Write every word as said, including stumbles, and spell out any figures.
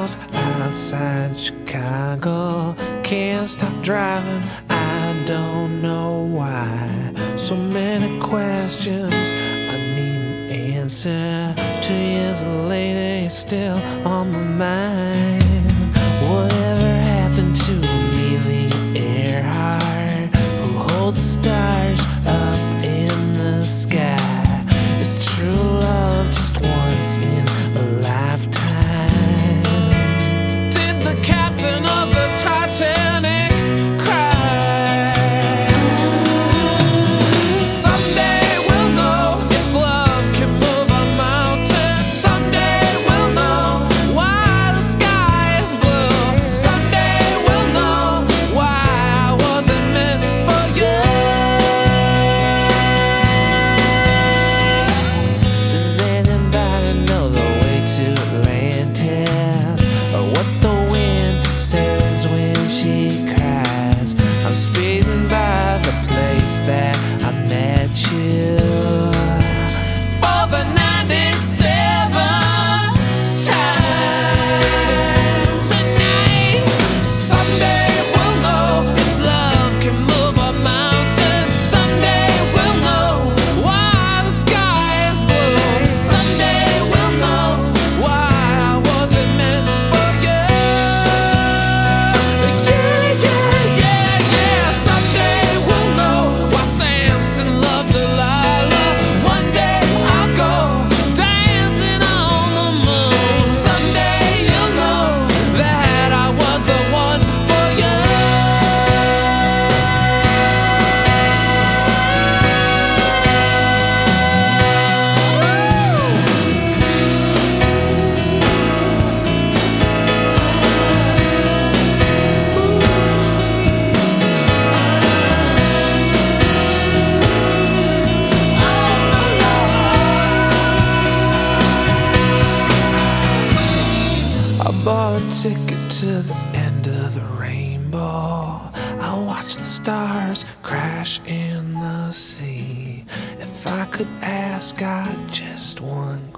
house outside Chicago. Can't stop driving, I don't know why. So many questions, I need an answer. Two years later, you're still on my mind. Whatever happened to Amelia Earhart, who holds stars up in the sky? It's true love just once in a lifetime. Did the captain of the Titanic cry? Someday we'll know if love can move a mountain. Someday we'll know why the sky is blue. Someday we'll know why I wasn't meant for you. Does anybody know the way to Atlantis, or what the wind says when she cries? I'm speeding by the place that I met you for the ninety-seventh times tonight. Someday we'll know if love can move a mountain. Someday we'll know why the sky is blue. Someday we'll know why I wasn't meant for you. Yeah, yeah, yeah, yeah. Someday we'll know why Samson loved Delilah. One day I'll go dancing on the moon. Someday you'll know that I was the one for you. I bought a ticket to the end of the rainbow. I watch the stars crash in the sea. If I could ask God just one